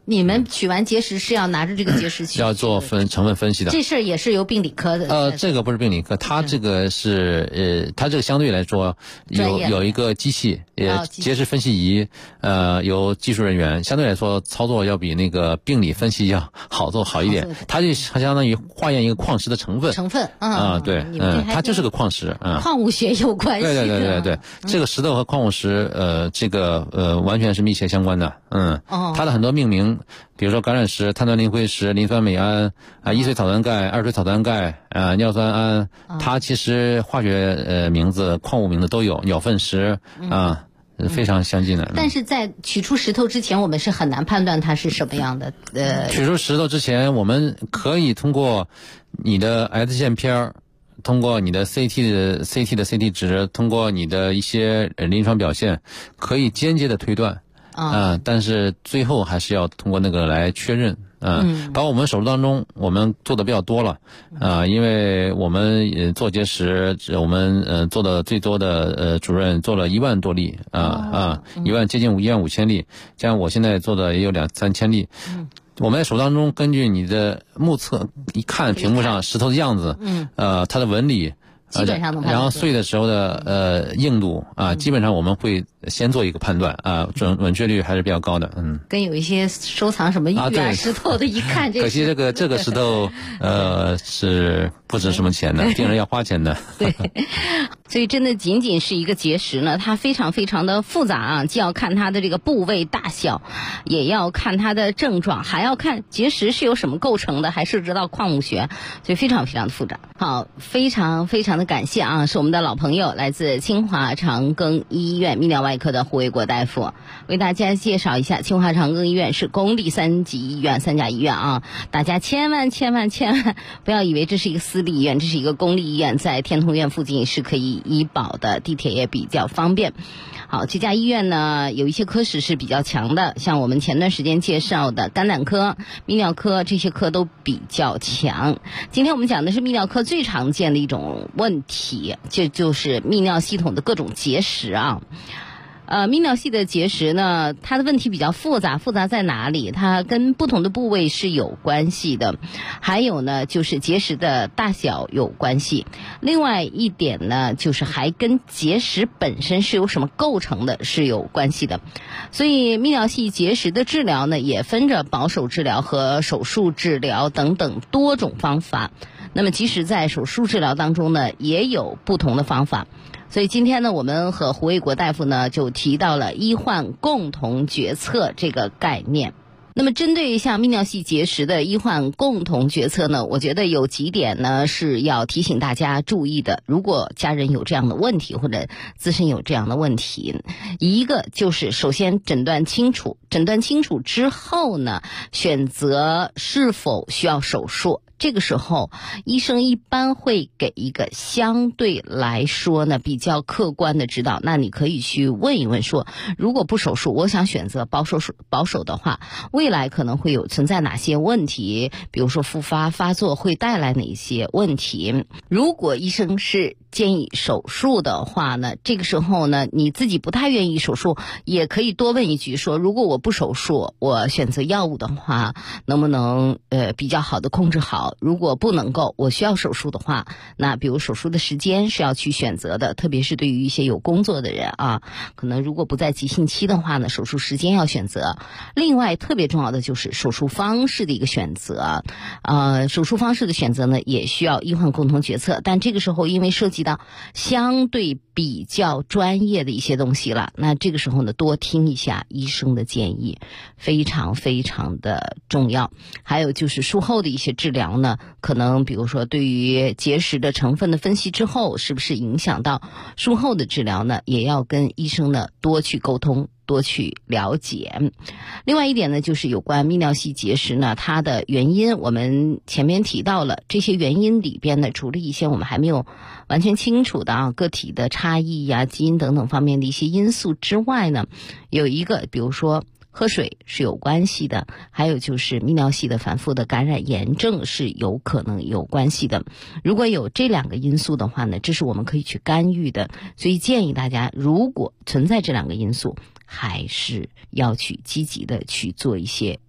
你们取完结石是要拿着这个结石去要做成分分析的。 这事儿也是由病理科的。 这个不是病理科，它这个是它这个相对来说有一个机器，结石分析仪，有技术人员，相对来说操作要比那个病理分析要好一点。它就相当于化验一个矿石的成分。对，它就是个矿石， 矿物学有关系。 对，这个石头和矿物石，完全是密切相关的。它的很多命名，比如说橄榄石、碳酸磷灰石、磷酸镁胺一水草酸钙、二水草酸钙尿酸胺，它其实化学名字、矿物名字都有，鸟粪石非常相近的。 但是在取出石头之前，我们是很难判断它是什么样的。 取出石头之前，我们可以通过你的 X 线片，通过你的 CT 的 CT 值，通过你的一些临床表现，可以间接的推断。但是最后还是要通过那个来确认。包括我们手术当中，我们做的比较多了。因为我们做结石，我们做的最多的主任做了1万多例接近1万5千例，加上我现在做的也有2-3千例。我们在手当中根据你的目测一看屏幕上石头的样子，它的纹理， 基本上然后碎的时候的硬度基本上我们会先做一个判断准确率还是比较高的。 跟有一些收藏什么玉石头的，一看可惜这个石头是不值什么钱的，病人要花钱的。 对，所以真的仅仅是一个结石呢，它非常非常的复杂既要看它的这个部位大小，也要看它的症状，还要看结石是由什么构成的，还涉及到矿物学，所以非常非常的复杂。好，非常非常的感谢是我们的老朋友，来自清华长庚医院泌尿外科的胡卫国大夫，为大家介绍一下，清华长庚医院是公立3级医院，3甲医院大家千万不要以为这是一个私立医院，这是一个公立医院，在天通苑附近是可以医保的，地铁也比较方便。好，这家医院呢有一些科室是比较强的，像我们前段时间介绍的肝胆科、泌尿科，这些科都比较强。今天我们讲的是泌尿科最常见的一种问题，这就是泌尿系统的各种结石泌尿系的结石呢，它的问题比较复杂在哪里？它跟不同的部位是有关系的，还有呢就是结石的大小有关系。另外一点呢，就是还跟结石本身是由什么构成的是有关系的。所以泌尿系结石的治疗呢，也分着保守治疗和手术治疗等等多种方法。那么即使在手术治疗当中呢，也有不同的方法。所以今天呢，我们和胡卫国大夫呢就提到了医患共同决策这个概念。那么针对像泌尿系结石的医患共同决策呢，我觉得有几点呢是要提醒大家注意的。如果家人有这样的问题，或者自身有这样的问题，一个就是首先诊断清楚之后呢，选择是否需要手术。这个时候医生一般会给一个相对来说呢比较客观的指导。那你可以去问一问说，如果不手术，我想选择保守的话，未来可能会存在哪些问题，比如说复发作会带来哪些问题。如果医生是建议手术的话呢，这个时候呢你自己不太愿意手术，也可以多问一句说，如果我不手术，我选择药物的话，能不能比较好的控制好？如果不能够，我需要手术的话，那比如手术的时间是要去选择的，特别是对于一些有工作的人可能如果不在急性期的话呢，手术时间要选择。另外特别重要的就是手术方式的一个选择，手术方式的选择呢也需要医患共同决策，但这个时候因为涉及到相对比较专业的一些东西了，那这个时候呢多听一下医生的建议，非常非常的重要。还有就是术后的一些治疗呢，可能比如说对于结石的成分的分析之后，是不是影响到术后的治疗呢，也要跟医生呢多去沟通，多去了解。另外一点呢，就是有关泌尿系结石呢，它的原因我们前面提到了，这些原因里边呢，除了一些我们还没有完全清楚的个体的差异基因等等方面的一些因素之外呢，有一个比如说喝水是有关系的，还有就是泌尿系的反复的感染炎症是有可能有关系的。如果有这2个因素的话呢，这是我们可以去干预的。所以建议大家，如果存在这2个因素，还是要去积极的去做一些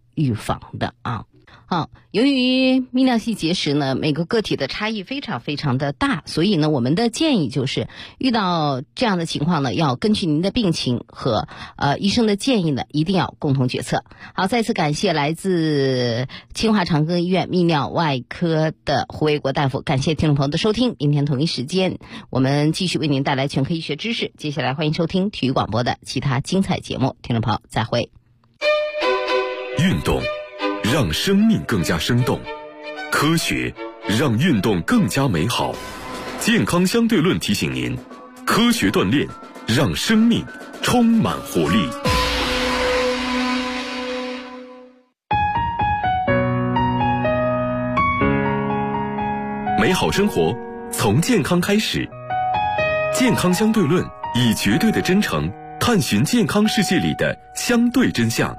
预防的啊。好，由于泌尿系结石呢，每个个体的差异非常非常的大，所以呢，我们的建议就是遇到这样的情况呢，要根据您的病情和医生的建议呢，一定要共同决策。好，再次感谢来自清华长庚医院泌尿外科的胡卫国大夫，感谢听众朋友的收听。明天同一时间，我们继续为您带来全科医学知识。接下来欢迎收听体育广播的其他精彩节目，听众朋友再会。 运动让生命更加生动，科学让运动更加美好。健康相对论提醒您，科学锻炼让生命充满活力。美好生活从健康开始，健康相对论以绝对的真诚探寻健康世界里的相对真相。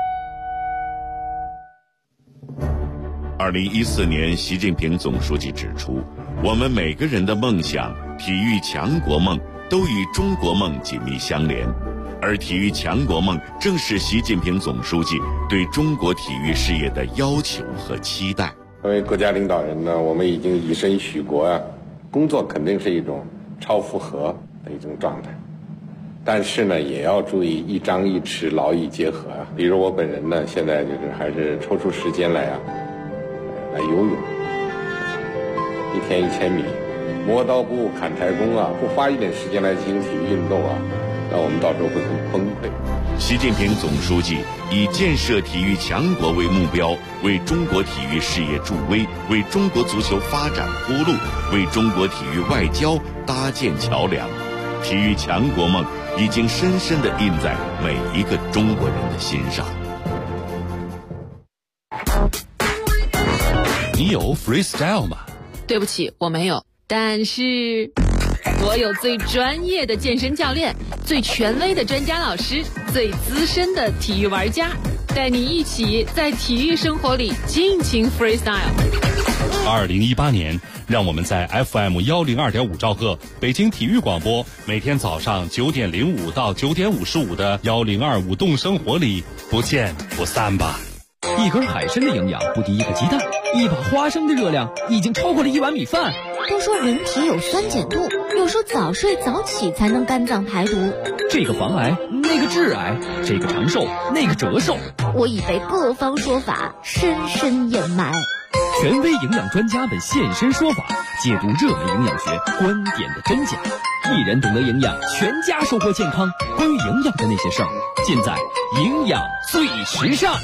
2014年，习近平总书记指出，我们每个人的梦想、体育强国梦都与中国梦紧密相连，而体育强国梦正是习近平总书记对中国体育事业的要求和期待。 作为国家领导人呢，我们已经以身许国啊，工作肯定是一种超负荷的一种状态，但是呢，也要注意一张一弛，劳逸结合啊。比如我本人呢，现在就是还是抽出时间来游泳，一天1000米，磨刀不误砍柴工啊，不花一点时间来进行体育运动啊，那我们到时候会很崩溃。 习近平总书记以建设体育强国为目标，为中国体育事业助威，为中国足球发展铺路，为中国体育外交搭建桥梁。体育强国梦已经深深地印在每一个中国人的心上。 你有 freestyle 吗？ 对不起，我没有。但是我有最专业的健身教练，最权威的专家老师，最资深的体育玩家，带你一起在体育生活里尽情 freestyle。 2018年，让我们在 FM 102.5兆赫北京体育广播，每天早上9点05到9点55的1025舞动生活里不见不散吧。 一根海参的营养不敌一个鸡蛋，一把花生的热量已经超过了1碗米饭。 都说人体有酸碱度，有说早睡早起才能肝脏排毒。 这个防癌，那个致癌，这个长寿，那个折寿。 我已被各方说法深深掩埋。 权威营养专家们现身说法，解读热门营养学观点的真假。一人懂得营养，全家收获健康。关于营养的那些事儿，尽在营养最时尚。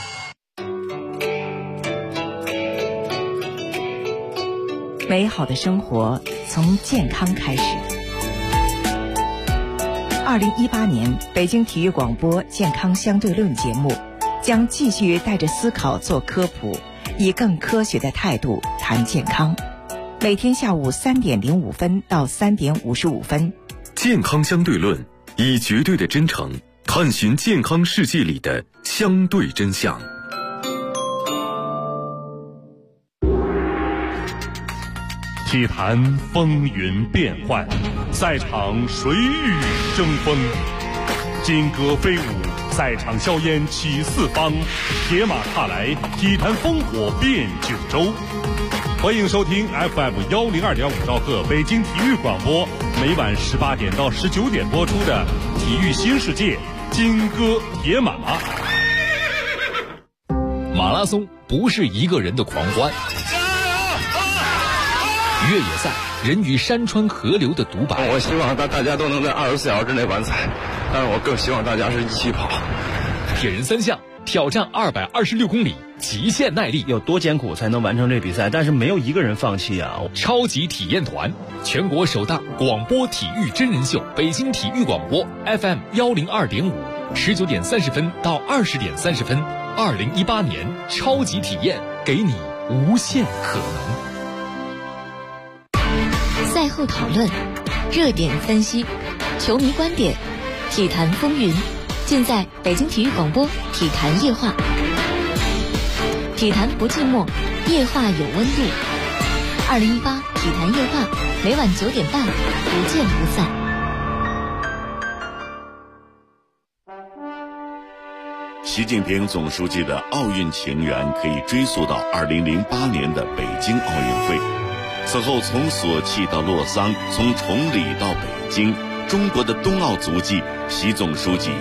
美好的生活从健康开始。2018年北京体育广播健康相对论节目将继续带着思考做科普，以更科学的态度谈健康。每天下午3点05分到3点55分。 健康相对论以绝对的真诚探寻健康世界里的相对真相。 体坛风云变幻，赛场谁与争锋？金戈飞舞，赛场硝烟起四方，铁马踏来，体坛烽火遍九州。欢迎收听 FM 102.5兆赫北京体育广播，每晚18点到19点播出的《体育新世界》金戈铁马。 马拉松不是一个人的狂欢。越野赛，人与山川河流的独白。 我希望大家都能在24小时之内完赛，但是我更希望大家是一起跑。 铁人3项挑战226公里，极限耐力， 有多艰苦才能完成这比赛？但是没有一个人放弃啊！ 超级体验团，全国首档广播体育真人秀，北京体育广播 FM 102.5，19点30分到20点30分，2018年超级体验，给你无限可能。 赛后讨论，热点分析，球迷观点，体坛风云，尽在北京体育广播体坛夜话。体坛不寂寞，夜话有温度。2018体坛夜话，每晚9点半，不见不散。 习近平总书记的奥运情缘可以追溯到2008年的北京奥运会。此后，从索契到洛桑，从崇礼到北京，中国的冬奥足迹，习总书记